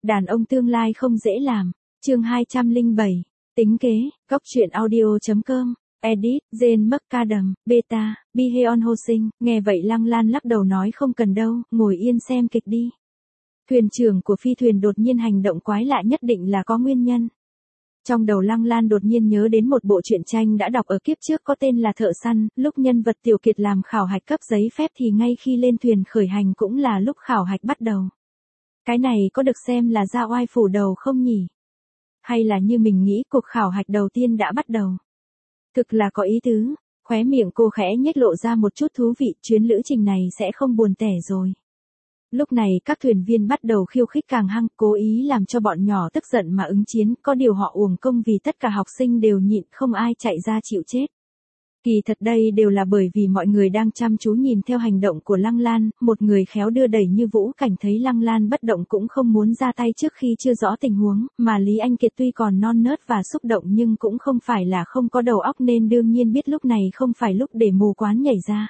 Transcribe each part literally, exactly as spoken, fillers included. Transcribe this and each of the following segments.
Đàn ông tương lai không dễ làm. Chương hai trăm lẻ bảy. Tính kế. Góc truyện audio chấm com. Edit. Jane McAdam. Beta. Biheon Ho Sinh. Nghe vậy Lăng Lan lắc đầu nói không cần đâu, ngồi yên xem kịch đi. Thuyền trưởng của phi thuyền đột nhiên hành động quái lạ nhất định là có nguyên nhân. Trong đầu Lăng Lan đột nhiên nhớ đến một bộ truyện tranh đã đọc ở kiếp trước có tên là Thợ Săn, lúc nhân vật Tiểu Kiệt làm khảo hạch cấp giấy phép thì ngay khi lên thuyền khởi hành cũng là lúc khảo hạch bắt đầu. Cái này có được xem là ra oai phủ đầu không nhỉ? Hay là như mình nghĩ cuộc khảo hạch đầu tiên đã bắt đầu? Thực là có ý tứ, khóe miệng cô khẽ nhếch lộ ra một chút thú vị, chuyến lữ trình này sẽ không buồn tẻ rồi. Lúc này các thuyền viên bắt đầu khiêu khích càng hăng, cố ý làm cho bọn nhỏ tức giận mà ứng chiến, có điều họ uổng công vì tất cả học sinh đều nhịn, không ai chạy ra chịu chết. Kỳ thật đây đều là bởi vì mọi người đang chăm chú nhìn theo hành động của Lăng Lan, một người khéo đưa đẩy như Vũ Cảnh thấy Lăng Lan bất động cũng không muốn ra tay trước khi chưa rõ tình huống, mà Lý Anh Kiệt tuy còn non nớt và xúc động nhưng cũng không phải là không có đầu óc nên đương nhiên biết lúc này không phải lúc để mù quáng nhảy ra.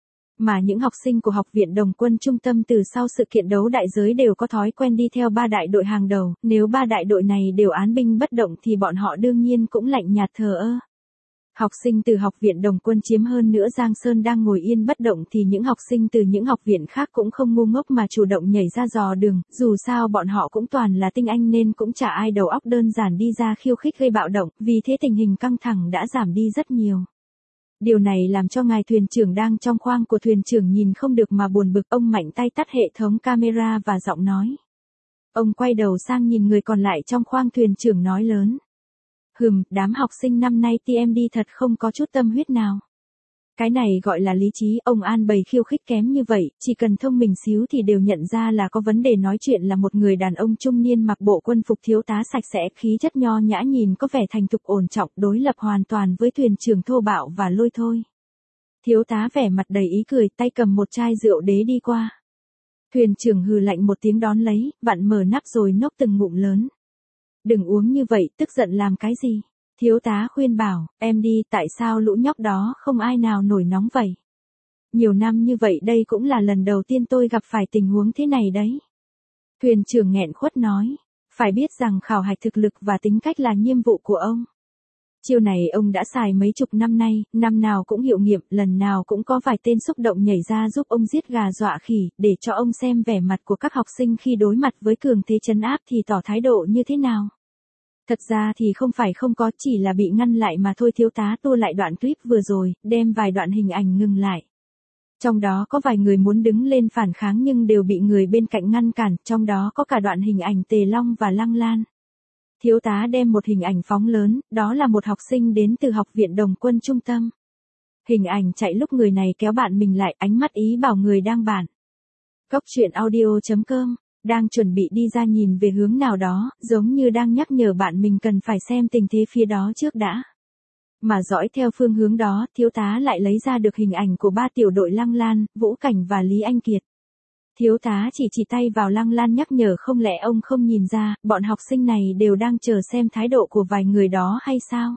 Mà những học sinh của Học viện Đồng quân Trung tâm từ sau sự kiện đấu đại giới đều có thói quen đi theo ba đại đội hàng đầu, nếu ba đại đội này đều án binh bất động thì bọn họ đương nhiên cũng lạnh nhạt thờ ơ. Học sinh từ Học viện Đồng quân chiếm hơn nữa Giang Sơn đang ngồi yên bất động thì những học sinh từ những học viện khác cũng không ngu ngốc mà chủ động nhảy ra dò đường, dù sao bọn họ cũng toàn là tinh anh nên cũng chả ai đầu óc đơn giản đi ra khiêu khích gây bạo động, vì thế tình hình căng thẳng đã giảm đi rất nhiều. Điều này làm cho ngài thuyền trưởng đang trong khoang của thuyền trưởng nhìn không được mà buồn bực, ông mạnh tay tắt hệ thống camera và giọng nói. Ông quay đầu sang nhìn người còn lại trong khoang thuyền trưởng nói lớn. Hừm, đám học sinh năm nay tê em đê thật không có chút tâm huyết nào. Cái này gọi là lý trí, ông an bày khiêu khích kém như vậy, chỉ cần thông minh xíu thì đều nhận ra là có vấn đề. Nói chuyện là một người đàn ông trung niên mặc bộ quân phục thiếu tá sạch sẽ, khí chất nho nhã nhìn có vẻ thành thục ổn trọng, đối lập hoàn toàn với thuyền trưởng thô bạo và lôi thôi. Thiếu tá vẻ mặt đầy ý cười, tay cầm một chai rượu đế đi qua. Thuyền trưởng hừ lạnh một tiếng đón lấy, vặn mở nắp rồi nốc từng ngụm lớn. Đừng uống như vậy, tức giận làm cái gì? Thiếu tá khuyên bảo, em đi, tại sao lũ nhóc đó không ai nào nổi nóng vậy? Nhiều năm như vậy đây cũng là lần đầu tiên tôi gặp phải tình huống thế này đấy. Thuyền trưởng nghẹn khuất nói, phải biết rằng khảo hạch thực lực và tính cách là nhiệm vụ của ông. Chiêu này ông đã xài mấy chục năm nay, năm nào cũng hiệu nghiệm, lần nào cũng có vài tên xúc động nhảy ra giúp ông giết gà dọa khỉ, để cho ông xem vẻ mặt của các học sinh khi đối mặt với cường thế trấn áp thì tỏ thái độ như thế nào. Thật ra thì không phải không có, chỉ là bị ngăn lại mà thôi. Thiếu tá tua lại đoạn clip vừa rồi, đem vài đoạn hình ảnh ngừng lại. Trong đó có vài người muốn đứng lên phản kháng nhưng đều bị người bên cạnh ngăn cản, trong đó có cả đoạn hình ảnh Tề Long và Lăng Lan. Thiếu tá đem một hình ảnh phóng lớn, đó là một học sinh đến từ Học viện Đồng quân Trung tâm. Hình ảnh chạy lúc người này kéo bạn mình lại, ánh mắt ý bảo người đang bàn. Góc truyện audio chấm com. Đang chuẩn bị đi ra nhìn về hướng nào đó, giống như đang nhắc nhở bạn mình cần phải xem tình thế phía đó trước đã. Mà dõi theo phương hướng đó, thiếu tá lại lấy ra được hình ảnh của ba tiểu đội Lăng Lan, Vũ Cảnh và Lý Anh Kiệt. Thiếu tá chỉ chỉ tay vào Lăng Lan nhắc nhở, không lẽ ông không nhìn ra, bọn học sinh này đều đang chờ xem thái độ của vài người đó hay sao?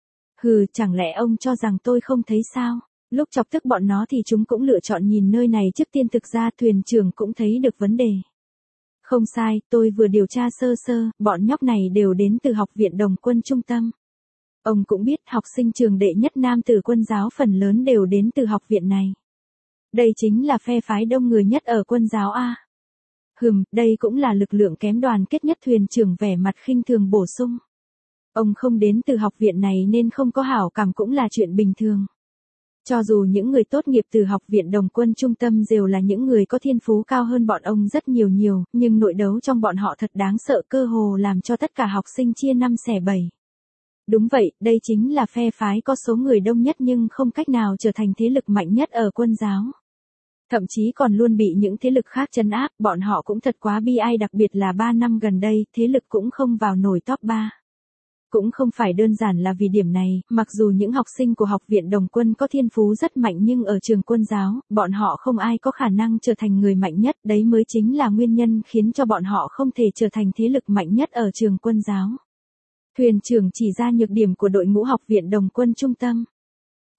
Hừ, chẳng lẽ ông cho rằng tôi không thấy sao? Lúc chọc tức bọn nó thì chúng cũng lựa chọn nhìn nơi này trước tiên. Thực ra thuyền trưởng cũng thấy được vấn đề. Không sai, tôi vừa điều tra sơ sơ, bọn nhóc này đều đến từ Học viện Đồng quân Trung tâm. Ông cũng biết học sinh trường đệ nhất nam tử Quân giáo phần lớn đều đến từ học viện này. Đây chính là phe phái đông người nhất ở Quân giáo A. Hừm, đây cũng là lực lượng kém đoàn kết nhất. Thuyền trưởng vẻ mặt khinh thường bổ sung. Ông không đến từ học viện này nên không có hảo cảm cũng là chuyện bình thường. Cho dù những người tốt nghiệp từ Học viện Đồng quân Trung tâm đều là những người có thiên phú cao hơn bọn ông rất nhiều nhiều, nhưng nội đấu trong bọn họ thật đáng sợ, cơ hồ làm cho tất cả học sinh chia năm xẻ bảy. Đúng vậy, đây chính là phe phái có số người đông nhất nhưng không cách nào trở thành thế lực mạnh nhất ở Quân giáo. Thậm chí còn luôn bị những thế lực khác trấn áp, bọn họ cũng thật quá bi ai, đặc biệt là ba năm gần đây, thế lực cũng không vào nổi top ba. Cũng không phải đơn giản là vì điểm này, mặc dù những học sinh của Học viện Đồng quân có thiên phú rất mạnh nhưng ở trường Quân giáo, bọn họ không ai có khả năng trở thành người mạnh nhất, đấy mới chính là nguyên nhân khiến cho bọn họ không thể trở thành thế lực mạnh nhất ở trường Quân giáo. Thuyền trưởng chỉ ra nhược điểm của đội ngũ Học viện Đồng quân Trung tâm.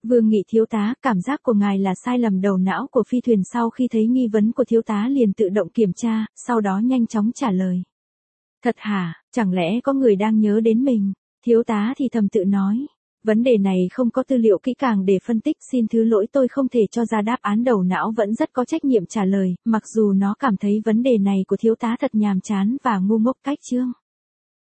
Vương Nghị thiếu tá, cảm giác của ngài là sai lầm đầu não của phi thuyền. Sau khi thấy nghi vấn của thiếu tá liền tự động kiểm tra, sau đó nhanh chóng trả lời. Thật hả, chẳng lẽ có người đang nhớ đến mình? Thiếu tá thì thầm tự nói. Vấn đề này không có tư liệu kỹ càng để phân tích, xin thứ lỗi tôi không thể cho ra đáp án. Đầu não vẫn rất có trách nhiệm trả lời, mặc dù nó cảm thấy vấn đề này của thiếu tá thật nhàm chán và ngu ngốc cách chương.